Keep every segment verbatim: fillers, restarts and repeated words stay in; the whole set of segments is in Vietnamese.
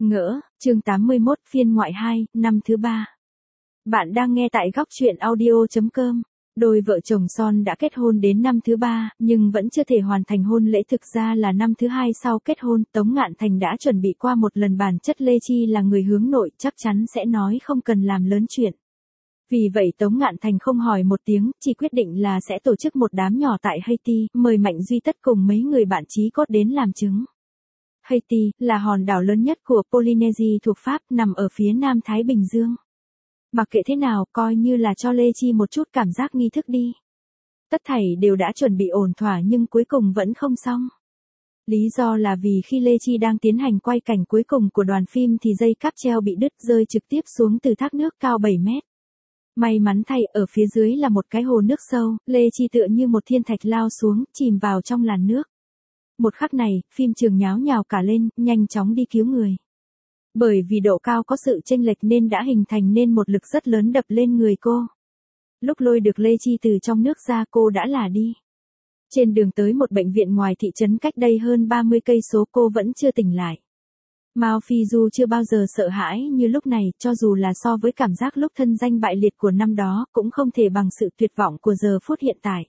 Ngỡ, chương tám mươi mốt phiên ngoại hai, năm thứ ba. Bạn đang nghe tại góc truyện audio.com. Đôi vợ chồng Son đã kết hôn đến năm thứ ba, nhưng vẫn chưa thể hoàn thành hôn lễ, thực ra là năm thứ hai sau kết hôn. Tống Ngạn Thành đã chuẩn bị qua một lần, bản chất Lê Chi là người hướng nội, chắc chắn sẽ nói không cần làm lớn chuyện. Vì vậy Tống Ngạn Thành không hỏi một tiếng, chỉ quyết định là sẽ tổ chức một đám nhỏ tại Haiti, mời Mạnh Duy Tất cùng mấy người bạn chí cốt đến làm chứng. Haiti là hòn đảo lớn nhất của Polynesia thuộc Pháp, nằm ở phía nam Thái Bình Dương. Mặc kệ thế nào, coi như là cho Lê Chi một chút cảm giác nghi thức đi. Tất thảy đều đã chuẩn bị ổn thỏa nhưng cuối cùng vẫn không xong. Lý do là vì khi Lê Chi đang tiến hành quay cảnh cuối cùng của đoàn phim thì dây cáp treo bị đứt, rơi trực tiếp xuống từ thác nước cao bảy mét. May mắn thay, ở phía dưới là một cái hồ nước sâu, Lê Chi tựa như một thiên thạch lao xuống, chìm vào trong làn nước. Một khắc này, phim trường nháo nhào cả lên, nhanh chóng đi cứu người. Bởi vì độ cao có sự chênh lệch nên đã hình thành nên một lực rất lớn đập lên người cô. Lúc lôi được Lê Chi từ trong nước ra, cô đã là đi. Trên đường tới một bệnh viện ngoài thị trấn cách đây hơn ba mươi cây số, cô vẫn chưa tỉnh lại. Mao Phi Du chưa bao giờ sợ hãi như lúc này, cho dù là so với cảm giác lúc thân danh bại liệt của năm đó, cũng không thể bằng sự tuyệt vọng của giờ phút hiện tại.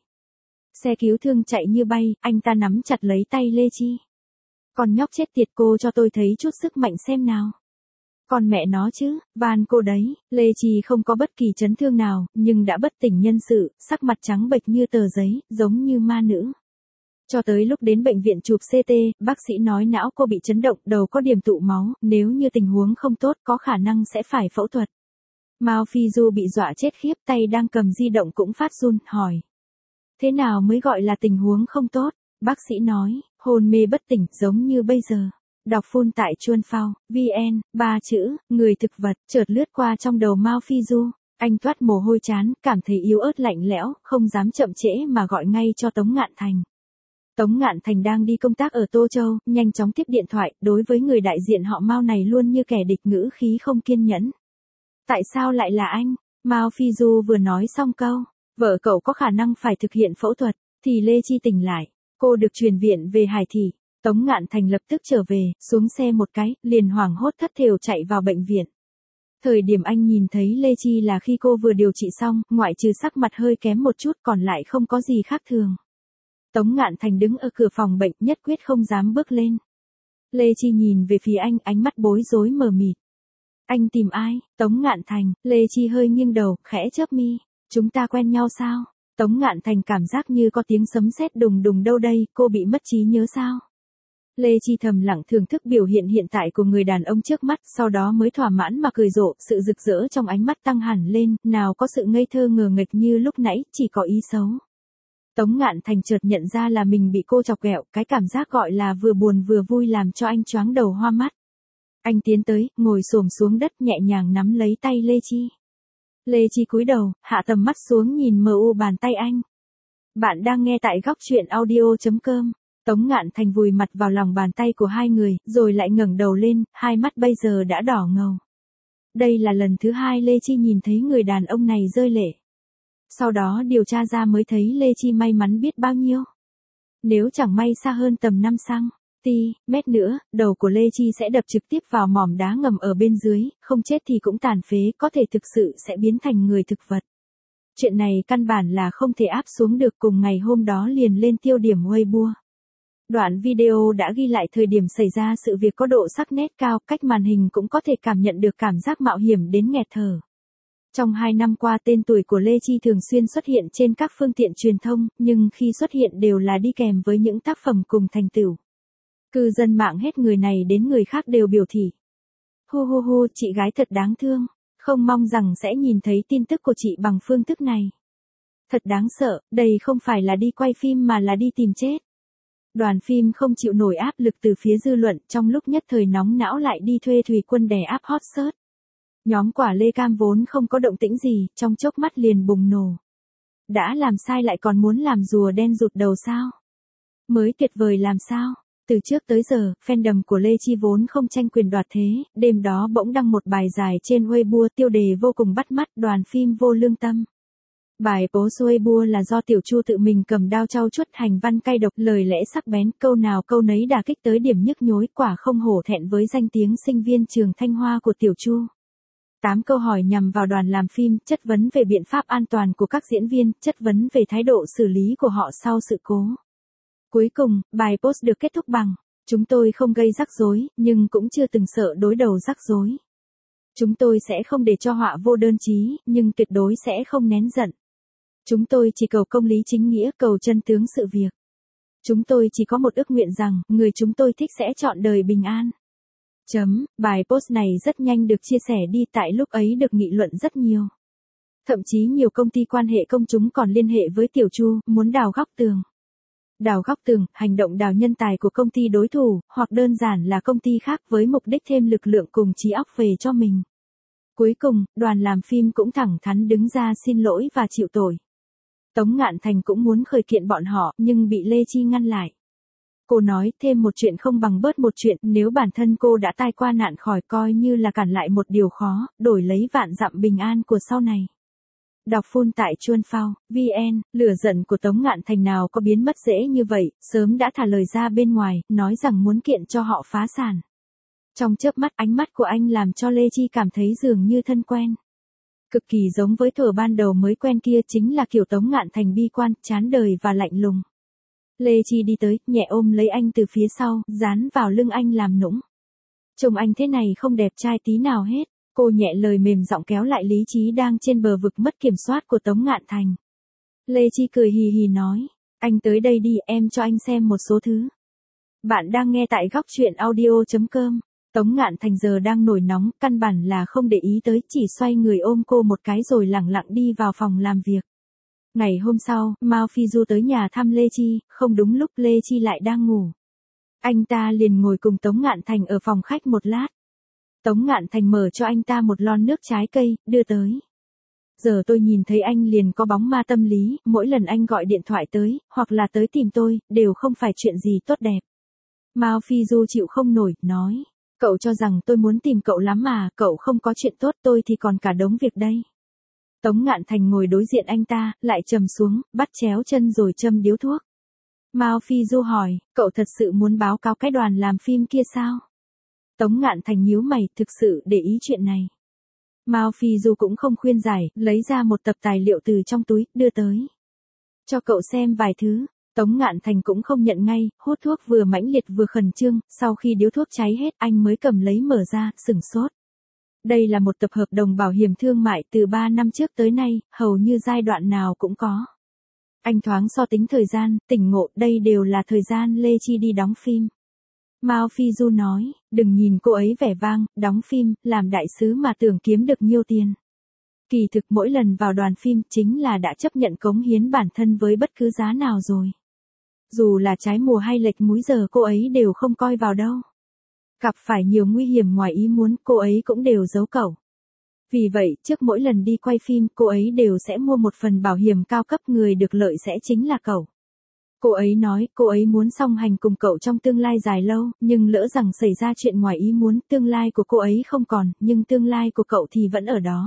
Xe cứu thương chạy như bay, anh ta nắm chặt lấy tay Lê Chi. Con nhóc chết tiệt, cô cho tôi thấy chút sức mạnh xem nào. Con mẹ nó chứ, van cô đấy. Lê Chi không có bất kỳ chấn thương nào, nhưng đã bất tỉnh nhân sự, sắc mặt trắng bệch như tờ giấy, giống như ma nữ. Cho tới lúc đến bệnh viện chụp xê tê, bác sĩ nói não cô bị chấn động, đầu có điểm tụ máu, nếu như tình huống không tốt có khả năng sẽ phải phẫu thuật. Mao Phi Du bị dọa chết khiếp, tay đang cầm di động cũng phát run, hỏi. Thế nào mới gọi là tình huống không tốt? Bác sĩ nói, hôn mê bất tỉnh, giống như bây giờ. Đọc phun tại chuan phao, vn, ba chữ, người thực vật, chợt lướt qua trong đầu Mao Phi Du. Anh toát mồ hôi chán, cảm thấy yếu ớt lạnh lẽo, không dám chậm trễ mà gọi ngay cho Tống Ngạn Thành. Tống Ngạn Thành đang đi công tác ở Tô Châu, nhanh chóng tiếp điện thoại, đối với người đại diện họ Mao này luôn như kẻ địch, ngữ khí không kiên nhẫn. Tại sao lại là anh? Mao Phi Du vừa nói xong câu, vợ cậu có khả năng phải thực hiện phẫu thuật, thì Lê Chi tỉnh lại. Cô được chuyển viện về Hải Thị. Tống Ngạn Thành lập tức trở về, xuống xe một cái, liền hoảng hốt thất thểu chạy vào bệnh viện. Thời điểm anh nhìn thấy Lê Chi là khi cô vừa điều trị xong, ngoại trừ sắc mặt hơi kém một chút còn lại không có gì khác thường. Tống Ngạn Thành đứng ở cửa phòng bệnh, nhất quyết không dám bước lên. Lê Chi nhìn về phía anh, ánh mắt bối rối mờ mịt. Anh tìm ai? Tống Ngạn Thành. Lê Chi hơi nghiêng đầu, khẽ chớp mi. Chúng ta quen nhau sao? Tống Ngạn Thành cảm giác như có tiếng sấm sét đùng đùng đâu đây, cô bị mất trí nhớ sao? Lê Chi thầm lặng thưởng thức biểu hiện hiện tại của người đàn ông trước mắt, sau đó mới thỏa mãn mà cười rộ, sự rực rỡ trong ánh mắt tăng hẳn lên, nào có sự ngây thơ ngờ nghệch như lúc nãy, chỉ có ý xấu. Tống Ngạn Thành chợt nhận ra là mình bị cô chọc ghẹo, cái cảm giác gọi là vừa buồn vừa vui làm cho anh choáng đầu hoa mắt. Anh tiến tới, ngồi xổm xuống đất, nhẹ nhàng nắm lấy tay Lê Chi. Lê Chi cúi đầu, hạ tầm mắt xuống nhìn mờ u bàn tay anh. Bạn đang nghe tại góc truyện audio.com. Tống Ngạn Thành vùi mặt vào lòng bàn tay của hai người, rồi lại ngẩng đầu lên, hai mắt bây giờ đã đỏ ngầu. Đây là lần thứ hai Lê Chi nhìn thấy người đàn ông này rơi lệ. Sau đó điều tra ra mới thấy Lê Chi may mắn biết bao nhiêu. Nếu chẳng may xa hơn tầm năm xăng-ti-mét nữa, đầu của Lê Chi sẽ đập trực tiếp vào mỏm đá ngầm ở bên dưới, không chết thì cũng tàn phế, có thể thực sự sẽ biến thành người thực vật. Chuyện này căn bản là không thể áp xuống được, cùng ngày hôm đó liền lên tiêu điểm Weibo. Đoạn video đã ghi lại thời điểm xảy ra sự việc có độ sắc nét cao, cách màn hình cũng có thể cảm nhận được cảm giác mạo hiểm đến nghẹt thở. Trong hai năm qua, tên tuổi của Lê Chi thường xuyên xuất hiện trên các phương tiện truyền thông, nhưng khi xuất hiện đều là đi kèm với những tác phẩm cùng thành tựu. Cư dân mạng hết người này đến người khác đều biểu thị. Hu hu hu, chị gái thật đáng thương, không mong rằng sẽ nhìn thấy tin tức của chị bằng phương thức này. Thật đáng sợ, đây không phải là đi quay phim mà là đi tìm chết. Đoàn phim không chịu nổi áp lực từ phía dư luận, trong lúc nhất thời nóng não lại đi thuê thủy quân đè áp hot search. Nhóm Quả Lê Cam vốn không có động tĩnh gì, trong chốc mắt liền bùng nổ. Đã làm sai lại còn muốn làm rùa đen rụt đầu sao? Mới tuyệt vời làm sao? Từ trước tới giờ, fandom của Lê Chi vốn không tranh quyền đoạt thế, đêm đó bỗng đăng một bài dài trên Weibo, tiêu đề vô cùng bắt mắt, đoàn phim vô lương tâm. Bài post Weibo là do Tiểu Chu tự mình cầm đao trau chuốt hành văn cay độc, lời lẽ sắc bén, câu nào câu nấy đả kích tới điểm nhức nhối, quả không hổ thẹn với danh tiếng sinh viên trường Thanh Hoa của Tiểu Chu. tám câu hỏi nhằm vào đoàn làm phim, chất vấn về biện pháp an toàn của các diễn viên, chất vấn về thái độ xử lý của họ sau sự cố. Cuối cùng, bài post được kết thúc bằng: chúng tôi không gây rắc rối, nhưng cũng chưa từng sợ đối đầu rắc rối. Chúng tôi sẽ không để cho họa vô đơn chí, nhưng tuyệt đối sẽ không nén giận. Chúng tôi chỉ cầu công lý chính nghĩa, cầu chân tướng sự việc. Chúng tôi chỉ có một ước nguyện rằng, người chúng tôi thích sẽ chọn đời bình an. Chấm, bài post này rất nhanh được chia sẻ đi, tại lúc ấy được nghị luận rất nhiều. Thậm chí nhiều công ty quan hệ công chúng còn liên hệ với Tiểu Chu, muốn đào góc tường. Đào góc tường, hành động đào nhân tài của công ty đối thủ, hoặc đơn giản là công ty khác với mục đích thêm lực lượng cùng trí óc về cho mình. Cuối cùng, đoàn làm phim cũng thẳng thắn đứng ra xin lỗi và chịu tội. Tống Ngạn Thành cũng muốn khởi kiện bọn họ, nhưng bị Lê Chi ngăn lại. Cô nói, thêm một chuyện không bằng bớt một chuyện, nếu bản thân cô đã tai qua nạn khỏi coi như là cản lại một điều khó, đổi lấy vạn dặm bình an của sau này. Đọc full tại chuan phao chấm vn, lửa giận của Tống Ngạn Thành nào có biến mất dễ như vậy, sớm đã thả lời ra bên ngoài, nói rằng muốn kiện cho họ phá sản. Trong chớp mắt, ánh mắt của anh làm cho Lê Chi cảm thấy dường như thân quen. Cực kỳ giống với thuở ban đầu mới quen kia, chính là kiểu Tống Ngạn Thành bi quan, chán đời và lạnh lùng. Lê Chi đi tới, nhẹ ôm lấy anh từ phía sau, dán vào lưng anh làm nũng. Trông anh thế này không đẹp trai tí nào hết. Cô nhẹ lời mềm giọng kéo lại lý trí đang trên bờ vực mất kiểm soát của Tống Ngạn Thành. Lê Chi cười hì hì nói, anh tới đây đi, em cho anh xem một số thứ. Bạn đang nghe tại góc truyện audio chấm com. Tống Ngạn Thành giờ đang nổi nóng, căn bản là không để ý tới, chỉ xoay người ôm cô một cái rồi lẳng lặng đi vào phòng làm việc. Ngày hôm sau, Mao Phi Du tới nhà thăm Lê Chi, không đúng lúc Lê Chi lại đang ngủ. Anh ta liền ngồi cùng Tống Ngạn Thành ở phòng khách một lát. Tống Ngạn Thành mở cho anh ta một lon nước trái cây, đưa tới. Giờ tôi nhìn thấy anh liền có bóng ma tâm lý, mỗi lần anh gọi điện thoại tới, hoặc là tới tìm tôi, đều không phải chuyện gì tốt đẹp. Mao Phi Du chịu không nổi, nói. Cậu cho rằng tôi muốn tìm cậu lắm mà, cậu không có chuyện tốt, tôi thì còn cả đống việc đây. Tống Ngạn Thành ngồi đối diện anh ta, lại trầm xuống, bắt chéo chân rồi châm điếu thuốc. Mao Phi Du hỏi, cậu thật sự muốn báo cáo cái đoàn làm phim kia sao? Tống Ngạn Thành nhíu mày, thực sự để ý chuyện này. Mao Phi Du cũng không khuyên giải, lấy ra một tập tài liệu từ trong túi, đưa tới. Cho cậu xem vài thứ. Tống Ngạn Thành cũng không nhận ngay, hút thuốc vừa mãnh liệt vừa khẩn trương, sau khi điếu thuốc cháy hết anh mới cầm lấy mở ra, sửng sốt. Đây là một tập hợp đồng bảo hiểm thương mại từ ba năm trước tới nay, hầu như giai đoạn nào cũng có. Anh thoáng so tính thời gian, tỉnh ngộ, đây đều là thời gian Lê Chi đi đóng phim. Mao Phi Du nói, đừng nhìn cô ấy vẻ vang, đóng phim, làm đại sứ mà tưởng kiếm được nhiêu tiền. Kỳ thực mỗi lần vào đoàn phim chính là đã chấp nhận cống hiến bản thân với bất cứ giá nào rồi. Dù là trái mùa hay lệch múi giờ cô ấy đều không coi vào đâu. Gặp phải nhiều nguy hiểm ngoài ý muốn cô ấy cũng đều giấu cẩu. Vì vậy, trước mỗi lần đi quay phim cô ấy đều sẽ mua một phần bảo hiểm cao cấp, người được lợi sẽ chính là cậu. Cô ấy nói cô ấy muốn song hành cùng cậu trong tương lai dài lâu, nhưng lỡ rằng xảy ra chuyện ngoài ý muốn, tương lai của cô ấy không còn, nhưng tương lai của cậu thì vẫn ở đó.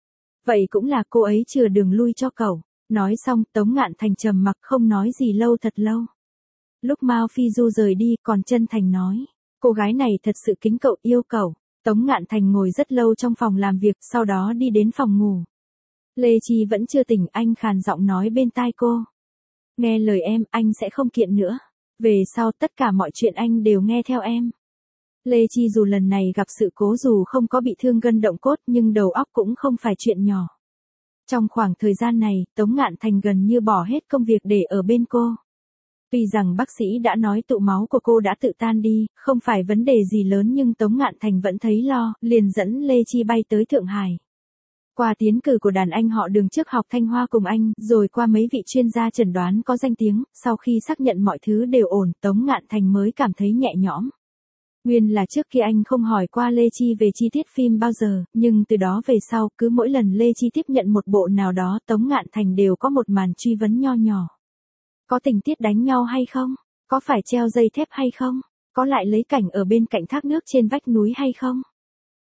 Vậy cũng là cô ấy chừa đường lui cho cậu. Nói xong, Tống Ngạn Thành trầm mặc không nói gì lâu thật lâu. Lúc Mao Phi Du rời đi, còn chân thành nói, cô gái này thật sự kính cậu, yêu cậu. Tống Ngạn Thành ngồi rất lâu trong phòng làm việc, sau đó đi đến phòng ngủ. Lê Chi vẫn chưa tỉnh, anh khàn giọng nói bên tai cô. Nghe lời em, anh sẽ không kiện nữa. Về sau tất cả mọi chuyện anh đều nghe theo em. Lê Chi dù lần này gặp sự cố, dù không có bị thương gân động cốt, nhưng đầu óc cũng không phải chuyện nhỏ. Trong khoảng thời gian này, Tống Ngạn Thành gần như bỏ hết công việc để ở bên cô. Tuy rằng bác sĩ đã nói tụ máu của cô đã tự tan đi, không phải vấn đề gì lớn, nhưng Tống Ngạn Thành vẫn thấy lo, liền dẫn Lê Chi bay tới Thượng Hải. Qua tiến cử của đàn anh họ Đường trước học Thanh Hoa cùng anh, rồi qua mấy vị chuyên gia chẩn đoán có danh tiếng, sau khi xác nhận mọi thứ đều ổn, Tống Ngạn Thành mới cảm thấy nhẹ nhõm. Nguyên là trước kia anh không hỏi qua Lê Chi về chi tiết phim bao giờ, nhưng từ đó về sau, cứ mỗi lần Lê Chi tiếp nhận một bộ nào đó, Tống Ngạn Thành đều có một màn truy vấn nho nhỏ. Có tình tiết đánh nhau hay không? Có phải treo dây thép hay không? Có lại lấy cảnh ở bên cạnh thác nước trên vách núi hay không?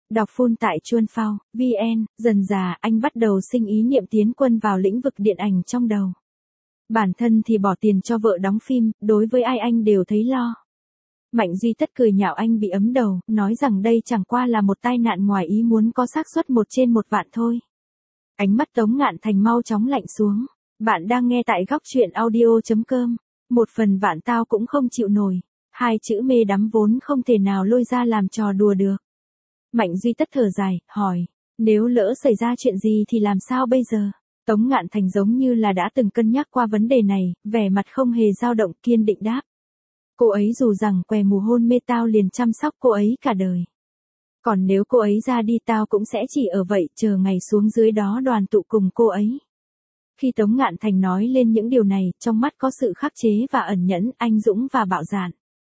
Đọc full tại chuan phao chấm vn, dần dà anh bắt đầu sinh ý niệm tiến quân vào lĩnh vực điện ảnh trong đầu. Bản thân thì bỏ tiền cho vợ đóng phim, đối với ai anh đều thấy lo. Mạnh Duy Tất cười nhạo anh bị ấm đầu, nói rằng đây chẳng qua là một tai nạn ngoài ý muốn có xác suất một trên một vạn thôi. Ánh mắt Tống Ngạn Thành mau chóng lạnh xuống. Bạn đang nghe tại góc truyện audio chấm com. Một phần vạn tao cũng không chịu nổi. Hai chữ mê đắm vốn không thể nào lôi ra làm trò đùa được. Mạnh Duy Tất thở dài, hỏi, nếu lỡ xảy ra chuyện gì thì làm sao bây giờ? Tống Ngạn Thành giống như là đã từng cân nhắc qua vấn đề này, vẻ mặt không hề dao động, kiên định đáp. Cô ấy dù rằng què mù hôn mê tao liền chăm sóc cô ấy cả đời. Còn nếu cô ấy ra đi tao cũng sẽ chỉ ở vậy, chờ ngày xuống dưới đó đoàn tụ cùng cô ấy. Khi Tống Ngạn Thành nói lên những điều này, trong mắt có sự khắc chế và ẩn nhẫn, anh dũng và bạo dạn.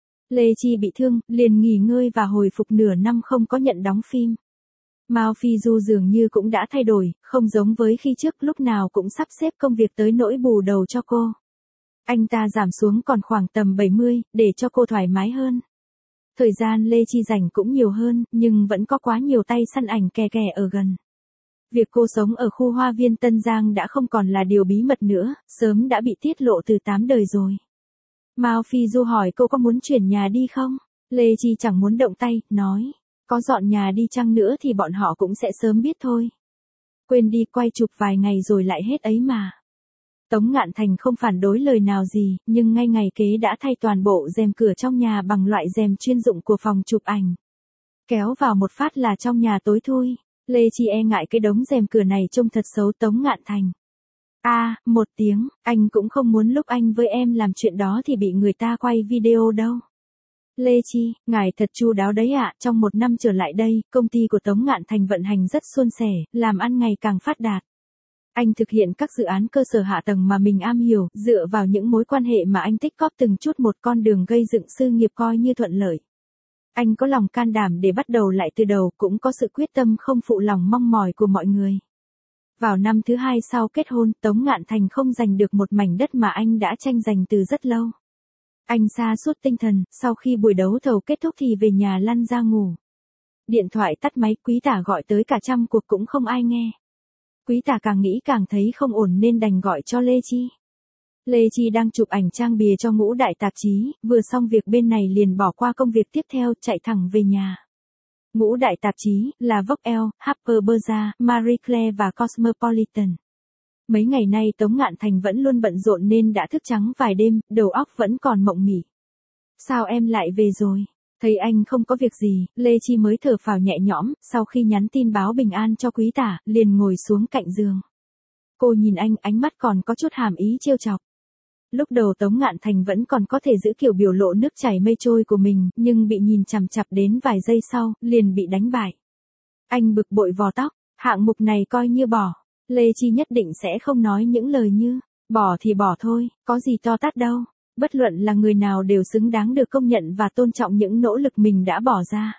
Lê Chi bị thương, liền nghỉ ngơi và hồi phục nửa năm không có nhận đóng phim. Mao Phi Du dường như cũng đã thay đổi, không giống với khi trước, lúc nào cũng sắp xếp công việc tới nỗi bù đầu cho cô. Anh ta giảm xuống còn khoảng tầm bảy mươi, để cho cô thoải mái hơn. Thời gian Lê Chi dành cũng nhiều hơn, nhưng vẫn có quá nhiều tay săn ảnh kè kè ở gần. Việc cô sống ở khu hoa viên Tân Giang đã không còn là điều bí mật nữa, sớm đã bị tiết lộ từ tám đời rồi. Mao Phi Du hỏi cô có muốn chuyển nhà đi không? Lê Chi chẳng muốn động tay, nói, có dọn nhà đi chăng nữa thì bọn họ cũng sẽ sớm biết thôi. Quên đi, quay chụp vài ngày rồi lại hết ấy mà. Tống Ngạn Thành không phản đối lời nào gì, nhưng ngay ngày kế đã thay toàn bộ rèm cửa trong nhà bằng loại rèm chuyên dụng của phòng chụp ảnh. Kéo vào một phát là trong nhà tối thui. Lê Chi e ngại cái đống rèm cửa này trông thật xấu. Tống Ngạn Thành. A, à, một tiếng, anh cũng không muốn lúc anh với em làm chuyện đó thì bị người ta quay video đâu. Lê Chi, ngài thật chu đáo đấy ạ, trong một năm trở lại đây, công ty của Tống Ngạn Thành vận hành rất suôn sẻ, làm ăn ngày càng phát đạt. Anh thực hiện các dự án cơ sở hạ tầng mà mình am hiểu, dựa vào những mối quan hệ mà anh tích góp từng chút một, con đường gây dựng sự nghiệp coi như thuận lợi. Anh có lòng can đảm để bắt đầu lại từ đầu, cũng có sự quyết tâm không phụ lòng mong mỏi của mọi người. Vào năm thứ hai sau kết hôn, Tống Ngạn Thành không giành được một mảnh đất mà anh đã tranh giành từ rất lâu. Anh sa sút tinh thần, sau khi buổi đấu thầu kết thúc thì về nhà lăn ra ngủ. Điện thoại tắt máy, Quý Tả gọi tới cả trăm cuộc cũng không ai nghe. Quý Tả càng nghĩ càng thấy không ổn nên đành gọi cho Lê Chi. Lê Chi đang chụp ảnh trang bìa cho Ngũ Đại tạp chí, vừa xong việc bên này liền bỏ qua công việc tiếp theo, chạy thẳng về nhà. Ngũ Đại tạp chí là Vogue Elle, Harper's Bazaar, Marie Claire và Cosmopolitan. Mấy ngày nay Tống Ngạn Thành vẫn luôn bận rộn nên đã thức trắng vài đêm, đầu óc vẫn còn mộng mị. Sao em lại về rồi? Thấy anh không có việc gì, Lê Chi mới thở phào nhẹ nhõm, sau khi nhắn tin báo bình an cho Quý Tả, liền ngồi xuống cạnh giường. Cô nhìn anh, ánh mắt còn có chút hàm ý trêu chọc. Lúc đầu Tống Ngạn Thành vẫn còn có thể giữ kiểu biểu lộ nước chảy mây trôi của mình, nhưng bị nhìn chằm chằm đến vài giây sau, liền bị đánh bại. Anh bực bội vò tóc, hạng mục này coi như bỏ. Lê Chi nhất định sẽ không nói những lời như, bỏ thì bỏ thôi, có gì to tát đâu. Bất luận là người nào đều xứng đáng được công nhận và tôn trọng những nỗ lực mình đã bỏ ra.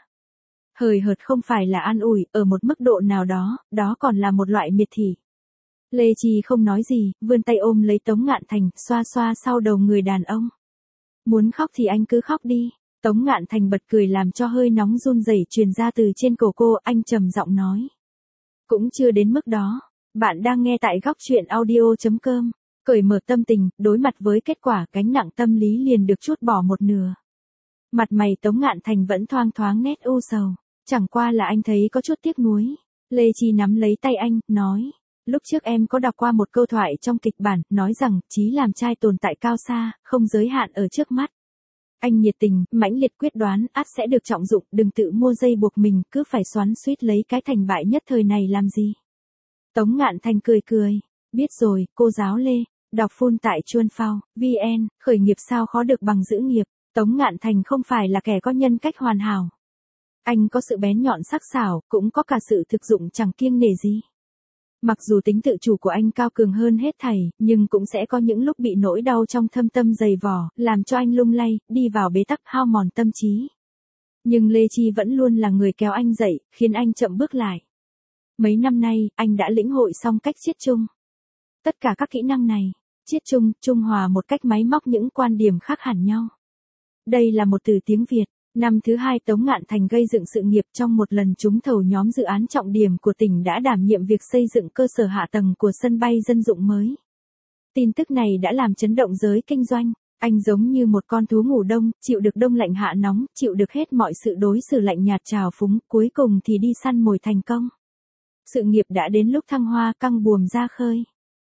Hời hợt không phải là an ủi, ở một mức độ nào đó, đó còn là một loại miệt thị. Lê Chi không nói gì, vươn tay ôm lấy Tống Ngạn Thành, xoa xoa sau đầu người đàn ông. Muốn khóc thì anh cứ khóc đi. Tống Ngạn Thành bật cười làm cho hơi nóng run rẩy truyền ra từ trên cổ cô, anh trầm giọng nói. Cũng chưa đến mức đó. Bạn đang nghe tại góc truyện audio chấm com. Cởi mở tâm tình, đối mặt với kết quả, gánh nặng tâm lý liền được trút bỏ một nửa. Mặt mày Tống Ngạn Thành vẫn thoang thoáng nét u sầu. Chẳng qua là anh thấy có chút tiếc nuối. Lê Chi nắm lấy tay anh, nói. Lúc trước em có đọc qua một câu thoại trong kịch bản, nói rằng, chí làm trai tồn tại cao xa, không giới hạn ở trước mắt. Anh nhiệt tình, mãnh liệt quyết đoán, ắt sẽ được trọng dụng, đừng tự mua dây buộc mình, cứ phải xoắn xuýt lấy cái thành bại nhất thời này làm gì. Tống Ngạn Thành cười cười. Biết rồi, cô giáo Lê. Đọc full tại chuan phao chấm vn, khởi nghiệp sao khó được bằng giữ nghiệp. Tống Ngạn Thành không phải là kẻ có nhân cách hoàn hảo. Anh có sự bén nhọn sắc sảo, cũng có cả sự thực dụng chẳng kiêng nể gì. Mặc dù tính tự chủ của anh cao cường hơn hết thảy, nhưng cũng sẽ có những lúc bị nỗi đau trong thâm tâm dày vò, làm cho anh lung lay, đi vào bế tắc hao mòn tâm trí. Nhưng Lê Chi vẫn luôn là người kéo anh dậy, khiến anh chậm bước lại. Mấy năm nay, anh đã lĩnh hội xong cách chiết chung. Tất cả các kỹ năng này, chiết chung, trung hòa một cách máy móc những quan điểm khác hẳn nhau. Đây là một từ tiếng Việt, Năm thứ hai Tống Ngạn Thành gây dựng sự nghiệp trong một lần trúng thầu nhóm dự án trọng điểm của tỉnh đã đảm nhiệm việc xây dựng cơ sở hạ tầng của sân bay dân dụng mới. Tin tức này đã làm chấn động giới kinh doanh. Anh giống như một con thú ngủ đông, chịu được đông lạnh hạ nóng, chịu được hết mọi sự đối xử lạnh nhạt trào phúng, cuối cùng thì đi săn mồi thành công. Sự nghiệp đã đến lúc thăng hoa căng buồm ra khơi.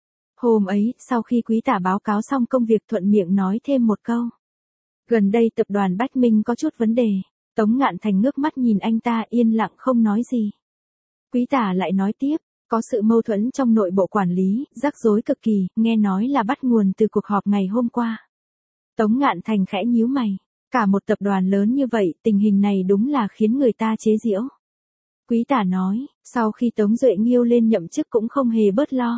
Hôm ấy, sau khi quý tả báo cáo xong công việc thuận miệng nói thêm một câu. Gần đây tập đoàn Bách Minh có chút vấn đề. Tống Ngạn Thành ngước mắt nhìn anh ta yên lặng không nói gì. Quý tả lại nói tiếp, có sự mâu thuẫn trong nội bộ quản lý, rắc rối cực kỳ, nghe nói là bắt nguồn từ cuộc họp ngày hôm qua. Tống Ngạn Thành khẽ nhíu mày, cả một tập đoàn lớn như vậy, tình hình này đúng là khiến người ta chế giễu. Quý tả nói, sau khi Tống Duệ Nghiêu lên nhậm chức cũng không hề bớt lo.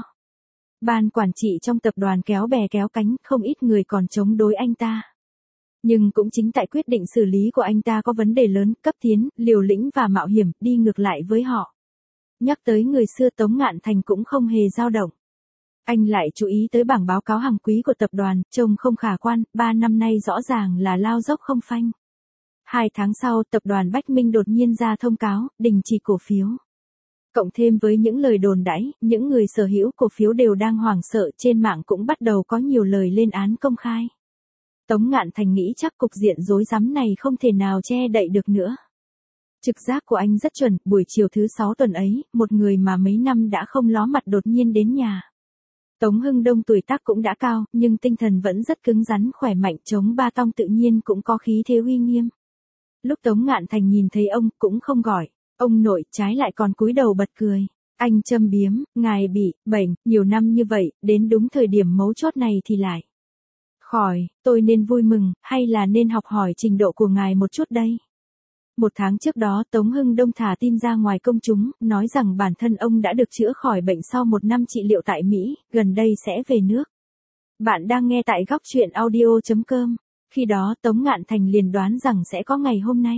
Ban quản trị trong tập đoàn kéo bè kéo cánh, không ít người còn chống đối anh ta. Nhưng cũng chính tại quyết định xử lý của anh ta có vấn đề lớn, cấp tiến, liều lĩnh và mạo hiểm, đi ngược lại với họ. Nhắc tới người xưa Tống Ngạn Thành cũng không hề dao động. Anh lại chú ý tới bảng báo cáo hàng quý của tập đoàn, trông không khả quan, ba năm nay rõ ràng là lao dốc không phanh. Hai tháng sau, tập đoàn Bách Minh đột nhiên ra thông cáo, đình chỉ cổ phiếu. Cộng thêm với những lời đồn đãi, những người sở hữu cổ phiếu đều đang hoảng sợ, trên mạng cũng bắt đầu có nhiều lời lên án công khai. Tống Ngạn Thành nghĩ chắc cục diện rối rắm này không thể nào che đậy được nữa. Trực giác của anh rất chuẩn, buổi chiều thứ sáu tuần ấy, một người mà mấy năm đã không ló mặt đột nhiên đến nhà. Tống Hưng Đông tuổi tác cũng đã cao, nhưng tinh thần vẫn rất cứng rắn khỏe mạnh, chống ba tong tự nhiên cũng có khí thế uy nghiêm. Lúc Tống Ngạn Thành nhìn thấy ông, cũng không gọi, ông nội, trái lại còn cúi đầu bật cười. Anh châm biếm, ngài bị bệnh nhiều năm như vậy, đến đúng thời điểm mấu chốt này thì lại khỏi, tôi nên vui mừng, hay là nên học hỏi trình độ của ngài một chút đây? Một tháng trước đó Tống Hưng Đông thả tin ra ngoài công chúng, nói rằng bản thân ông đã được chữa khỏi bệnh sau một năm trị liệu tại Mỹ, gần đây sẽ về nước. Bạn đang nghe tại góc truyện audio chấm com. Khi đó Tống Ngạn Thành liền đoán rằng sẽ có ngày hôm nay.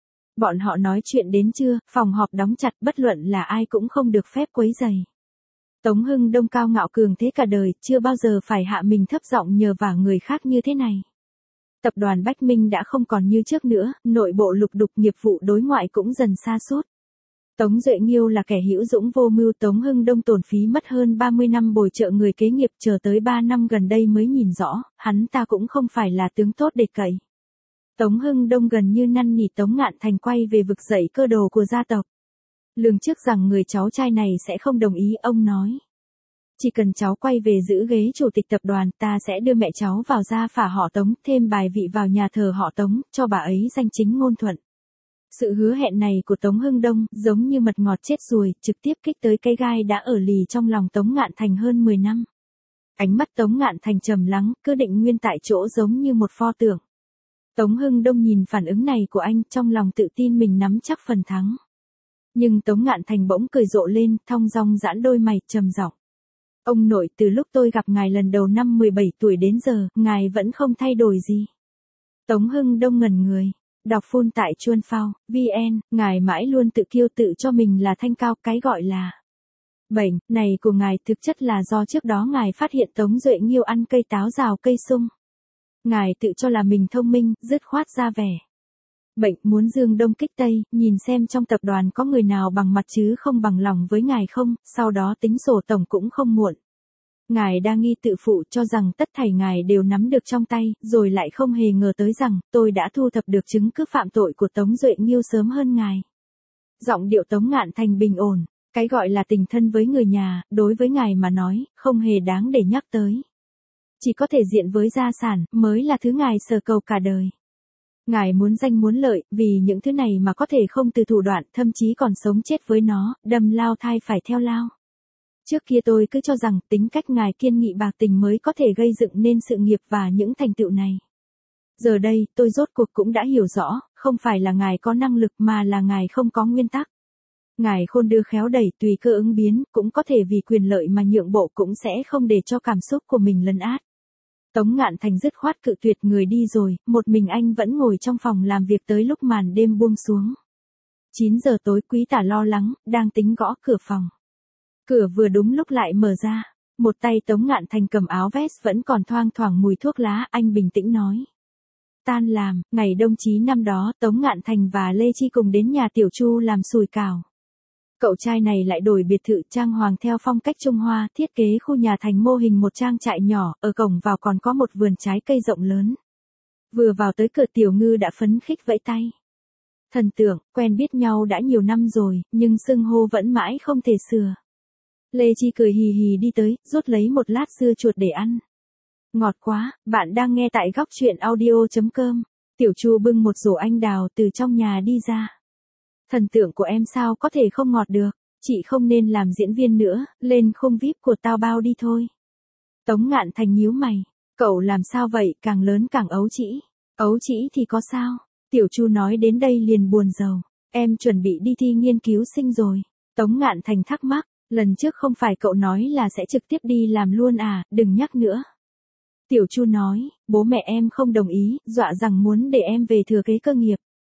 Bọn họ nói chuyện đến trưa, phòng họp đóng chặt, bất luận là ai cũng không được phép quấy rầy. Tống Hưng Đông cao ngạo cường thế cả đời, chưa bao giờ phải hạ mình thấp giọng nhờ vả người khác như thế này. Tập đoàn Bách Minh đã không còn như trước nữa, nội bộ lục đục, nghiệp vụ đối ngoại cũng dần sa sút. Tống Duệ Nghiêu là kẻ hữu dũng vô mưu, Tống Hưng Đông tổn phí mất hơn ba mươi năm bồi trợ người kế nghiệp, chờ tới ba năm gần đây mới nhìn rõ, hắn ta cũng không phải là tướng tốt để cậy. Tống Hưng Đông gần như năn nỉ Tống Ngạn Thành quay về vực dậy cơ đồ của gia tộc. Lường trước rằng người cháu trai này sẽ không đồng ý, ông nói. Chỉ cần cháu quay về giữ ghế chủ tịch tập đoàn, ta sẽ đưa mẹ cháu vào gia phả họ Tống, thêm bài vị vào nhà thờ họ Tống, cho bà ấy danh chính ngôn thuận. Sự hứa hẹn này của Tống Hưng Đông, giống như mật ngọt chết ruồi, trực tiếp kích tới cái gai đã ở lì trong lòng Tống Ngạn Thành hơn mười năm. Ánh mắt Tống Ngạn Thành trầm lắng, cứ định nguyên tại chỗ giống như một pho tượng. Tống Hưng Đông nhìn phản ứng này của anh, trong lòng tự tin mình nắm chắc phần thắng. Nhưng Tống Ngạn Thành bỗng cười rộ lên, thong dong giãn đôi mày, trầm giọng. Ông nội, từ lúc tôi gặp ngài lần đầu năm mười bảy tuổi đến giờ, ngài vẫn không thay đổi gì. Tống Hưng Đông ngẩn người. Đọc phun tại chuan phao, vn, ngài mãi luôn tự kiêu tự cho mình là thanh cao, cái gọi là bệnh này của ngài thực chất là do trước đó ngài phát hiện Tống Duệ Nghiêu ăn cây táo rào cây sung. Ngài tự cho là mình thông minh, dứt khoát ra vẻ. Bệnh muốn dương đông kích tây, nhìn xem trong tập đoàn có người nào bằng mặt chứ không bằng lòng với ngài không, sau đó tính sổ tổng cũng không muộn. Ngài đa nghi tự phụ cho rằng tất thảy ngài đều nắm được trong tay, rồi lại không hề ngờ tới rằng, tôi đã thu thập được chứng cứ phạm tội của Tống Duệ Nghiêu sớm hơn ngài. Giọng điệu Tống Ngạn Thành bình ổn, cái gọi là tình thân với người nhà, đối với ngài mà nói, không hề đáng để nhắc tới. Chỉ có thể diện với gia sản, mới là thứ ngài sở cầu cả đời. Ngài muốn danh muốn lợi, vì những thứ này mà có thể không từ thủ đoạn, thậm chí còn sống chết với nó, đâm lao thai phải theo lao. Trước kia tôi cứ cho rằng tính cách ngài kiên nghị bạc tình mới có thể gây dựng nên sự nghiệp và những thành tựu này. Giờ đây, tôi rốt cuộc cũng đã hiểu rõ, không phải là ngài có năng lực mà là ngài không có nguyên tắc. Ngài khôn đưa khéo đẩy tùy cơ ứng biến, cũng có thể vì quyền lợi mà nhượng bộ, cũng sẽ không để cho cảm xúc của mình lấn át. Tống Ngạn Thành dứt khoát cự tuyệt, người đi rồi, một mình anh vẫn ngồi trong phòng làm việc tới lúc màn đêm buông xuống. chín giờ tối, Quý Tả lo lắng, đang tính gõ cửa phòng. Cửa vừa đúng lúc lại mở ra, một tay Tống Ngạn Thành cầm áo vest vẫn còn thoang thoảng mùi thuốc lá, anh bình tĩnh nói. Tan làm, ngày đông chí năm đó, Tống Ngạn Thành và Lê Chi cùng đến nhà Tiểu Chu làm sùi cảo. Cậu trai này lại đổi biệt thự trang hoàng theo phong cách Trung Hoa, thiết kế khu nhà thành mô hình một trang trại nhỏ, ở cổng vào còn có một vườn trái cây rộng lớn. Vừa vào tới cửa Tiểu Ngư đã phấn khích vẫy tay. Thần tượng, quen biết nhau đã nhiều năm rồi, nhưng xưng hô vẫn mãi không thể sửa. Lê Chi cười hì hì đi tới, rút lấy một lát dưa chuột để ăn. Ngọt quá, bạn đang nghe tại góc truyện audio.com. Tiểu Chu bưng một rổ anh đào từ trong nhà đi ra. Thần tượng của em sao có thể không ngọt được, chị không nên làm diễn viên nữa, lên khung vi ai pi của tao bao đi thôi. Tống Ngạn Thành nhíu mày, cậu làm sao vậy, càng lớn càng ấu trĩ. Ấu trĩ thì có sao? Tiểu Chu nói đến đây liền buồn rầu, em chuẩn bị đi thi nghiên cứu sinh rồi. Tống Ngạn Thành thắc mắc, lần trước không phải cậu nói là sẽ trực tiếp đi làm luôn à, đừng nhắc nữa. Tiểu Chu nói, bố mẹ em không đồng ý, dọa rằng muốn để em về thừa kế cơ nghiệp.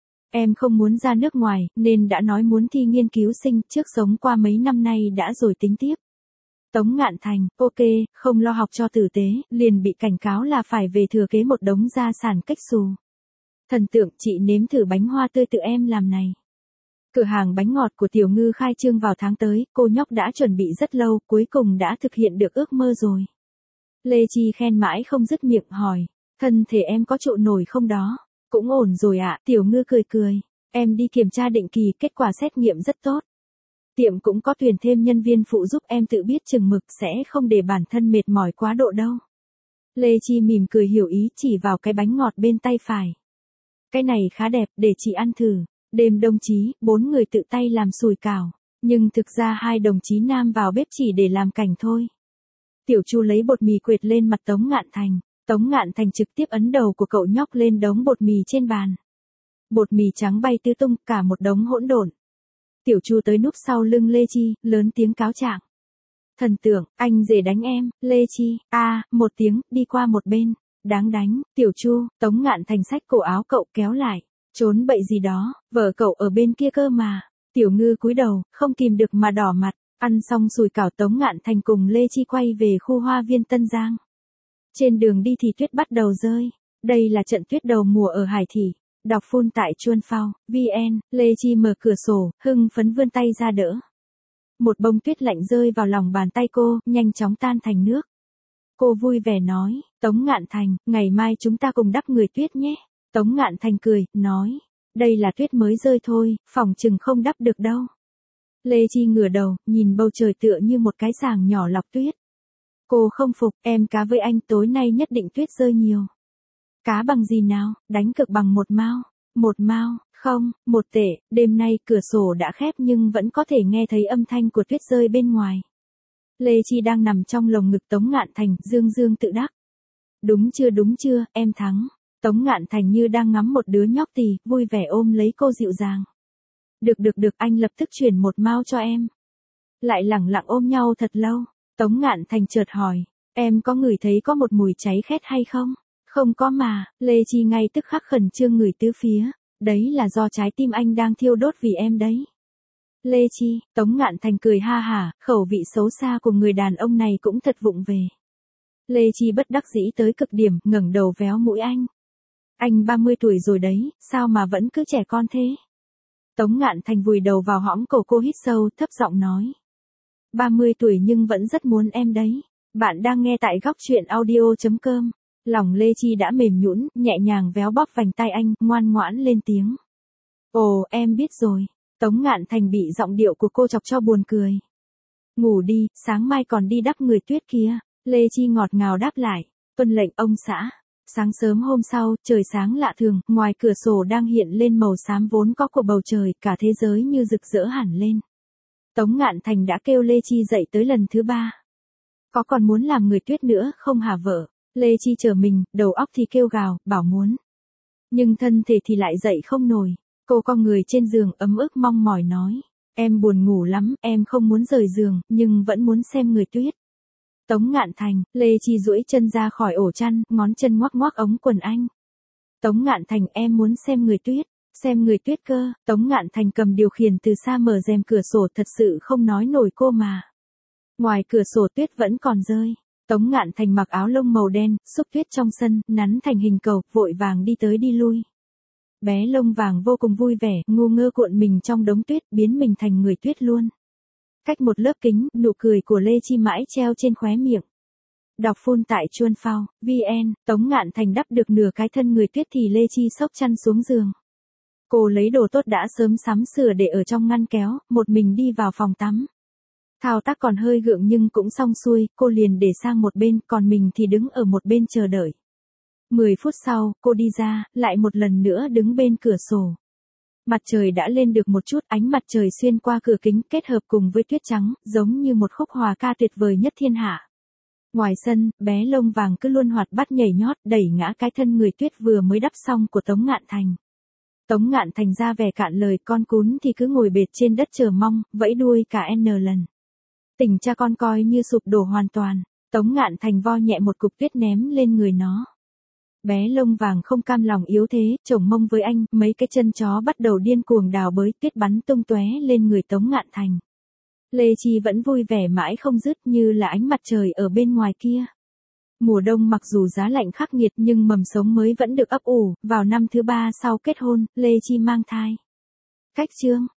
Em không muốn ra nước ngoài, nên đã nói muốn thi nghiên cứu sinh, trước sống qua mấy năm nay đã rồi tính tiếp. Tống Ngạn Thành, ok, không lo học cho tử tế, liền bị cảnh cáo là phải về thừa kế một đống gia sản cách xù. Thần tượng, chị nếm thử bánh hoa tươi tự em làm này. Cửa hàng bánh ngọt của Tiểu Ngư khai trương vào tháng tới, cô nhóc đã chuẩn bị rất lâu, cuối cùng đã thực hiện được ước mơ rồi. Lê Chi khen mãi không dứt miệng hỏi, thân thể em có trụ nổi không đó? Cũng ổn rồi ạ, à. Tiểu Ngư cười cười, em đi kiểm tra định kỳ, kết quả xét nghiệm rất tốt. Tiệm cũng có tuyển thêm nhân viên phụ giúp, em tự biết chừng mực, sẽ không để bản thân mệt mỏi quá độ đâu. Lê Chi mỉm cười hiểu ý, chỉ vào cái bánh ngọt bên tay phải. Cái này khá đẹp, để chị ăn thử. Đêm đồng chí, bốn người tự tay làm sùi cảo, nhưng thực ra hai đồng chí nam vào bếp chỉ để làm cảnh thôi. Tiểu Chu lấy bột mì quệt lên mặt Tống Ngạn Thành. Tống Ngạn Thành trực tiếp ấn đầu của cậu nhóc lên đống bột mì trên bàn. Bột mì trắng bay tứ tung, cả một đống hỗn độn. Tiểu Chu tới núp sau lưng Lê Chi, lớn tiếng cáo trạng. Thần tượng, anh rể đánh em. Lê Chi, a, à, một tiếng, đi qua một bên. Đáng đánh. Tiểu Chu, Tống Ngạn Thành xách cổ áo cậu kéo lại. Trốn bậy gì đó, vợ cậu ở bên kia cơ mà. Tiểu Ngư cúi đầu, không kìm được mà đỏ mặt. Ăn xong sùi cảo, Tống Ngạn Thành cùng Lê Chi quay về khu hoa viên Tân Giang. Trên đường đi thì tuyết bắt đầu rơi. Đây là trận tuyết đầu mùa ở Hải Thị. Đọc phun tại Chuan Phao, vn, Lê Chi mở cửa sổ, hưng phấn vươn tay ra đỡ. Một bông tuyết lạnh rơi vào lòng bàn tay cô, nhanh chóng tan thành nước. Cô vui vẻ nói, Tống Ngạn Thành, ngày mai chúng ta cùng đắp người tuyết nhé. Tống Ngạn Thành cười, nói, đây là tuyết mới rơi thôi, phòng chừng không đắp được đâu. Lê Chi ngửa đầu, nhìn bầu trời tựa như một cái sàng nhỏ lọc tuyết. Cô không phục, em cá với anh tối nay nhất định tuyết rơi nhiều. Cá bằng gì nào, đánh cược bằng một mao. Một mao, không, một tệ, đêm nay cửa sổ đã khép nhưng vẫn có thể nghe thấy âm thanh của tuyết rơi bên ngoài. Lê Chi đang nằm trong lồng ngực Tống Ngạn Thành, dương dương tự đắc. Đúng chưa đúng chưa, em thắng. Tống Ngạn Thành như đang ngắm một đứa nhóc tì, vui vẻ ôm lấy cô dịu dàng. Được được được, anh lập tức chuyển một mao cho em. Lại lẳng lặng ôm nhau thật lâu. Tống Ngạn Thành chợt hỏi, em có ngửi thấy có một mùi cháy khét hay không? Không có mà, Lê Chi ngay tức khắc khẩn trương ngửi tứ phía, đấy là do trái tim anh đang thiêu đốt vì em đấy. Lê Chi, Tống Ngạn Thành cười ha hả, khẩu vị xấu xa của người đàn ông này cũng thật vụng về. Lê Chi bất đắc dĩ tới cực điểm, ngẩng đầu véo mũi anh. Anh ba mươi tuổi rồi đấy, sao mà vẫn cứ trẻ con thế? Tống Ngạn Thành vùi đầu vào hõm cổ cô, hít sâu, thấp giọng nói. ba mươi tuổi nhưng vẫn rất muốn em đấy. Bạn đang nghe tại góc truyện audio.com. Lòng Lê Chi đã mềm nhũn, nhẹ nhàng véo bóp vành tay anh, ngoan ngoãn lên tiếng. Ồ, em biết rồi. Tống Ngạn Thành bị giọng điệu của cô chọc cho buồn cười. Ngủ đi, sáng mai còn đi đắp người tuyết kia. Lê Chi ngọt ngào đáp lại. Tuân lệnh ông xã. Sáng sớm hôm sau, trời sáng lạ thường, ngoài cửa sổ đang hiện lên màu xám vốn có của bầu trời, cả thế giới như rực rỡ hẳn lên. Tống Ngạn Thành đã kêu Lê Chi dậy tới lần thứ ba. Có còn muốn làm người tuyết nữa không hả vợ? Lê Chi trở mình, đầu óc thì kêu gào, bảo muốn. Nhưng thân thể thì lại dậy không nổi. Cô cong người trên giường, ấm ức mong mỏi nói. Em buồn ngủ lắm, em không muốn rời giường, nhưng vẫn muốn xem người tuyết. Tống Ngạn Thành, Lê Chi duỗi chân ra khỏi ổ chăn, ngón chân ngoắc ngoắc ống quần anh. Tống Ngạn Thành, em muốn xem người tuyết. Xem người tuyết cơ. Tống Ngạn Thành cầm điều khiển từ xa mở rèm cửa sổ, thật sự không nói nổi cô mà. Ngoài cửa sổ tuyết vẫn còn rơi. Tống Ngạn Thành mặc áo lông màu đen, xúc tuyết trong sân, nắn thành hình cầu, vội vàng đi tới đi lui. Bé lông vàng vô cùng vui vẻ, ngu ngơ cuộn mình trong đống tuyết, biến mình thành người tuyết luôn. Cách một lớp kính, nụ cười của Lê Chi mãi treo trên khóe miệng. Đọc phun tại chuan phao, vn, Tống Ngạn Thành đắp được nửa cái thân người tuyết thì Lê Chi xốc chăn xuống giường. Cô lấy đồ tốt đã sớm sắm sửa để ở trong ngăn kéo, một mình đi vào phòng tắm. Thao tác còn hơi gượng nhưng cũng xong xuôi, cô liền để sang một bên, còn mình thì đứng ở một bên chờ đợi. Mười phút sau, cô đi ra, lại một lần nữa đứng bên cửa sổ. Mặt trời đã lên được một chút, ánh mặt trời xuyên qua cửa kính kết hợp cùng với tuyết trắng, giống như một khúc hòa ca tuyệt vời nhất thiên hạ. Ngoài sân, bé lông vàng cứ luôn hoạt bát nhảy nhót, đẩy ngã cái thân người tuyết vừa mới đắp xong của Tống Ngạn Thành. Tống Ngạn Thành ra vẻ cạn lời, con cún thì cứ ngồi bệt trên đất chờ mong, vẫy đuôi cả N lần. Tình cha con coi như sụp đổ hoàn toàn, Tống Ngạn Thành vo nhẹ một cục tuyết ném lên người nó. Bé lông vàng không cam lòng yếu thế, chồng mông với anh, mấy cái chân chó bắt đầu điên cuồng đào bới, tuyết bắn tung tóe lên người Tống Ngạn Thành. Lê Chi vẫn vui vẻ mãi không dứt như là ánh mặt trời ở bên ngoài kia. Mùa đông mặc dù giá lạnh khắc nghiệt nhưng mầm sống mới vẫn được ấp ủ, vào năm thứ ba sau kết hôn, Lê Chi mang thai. Cách chương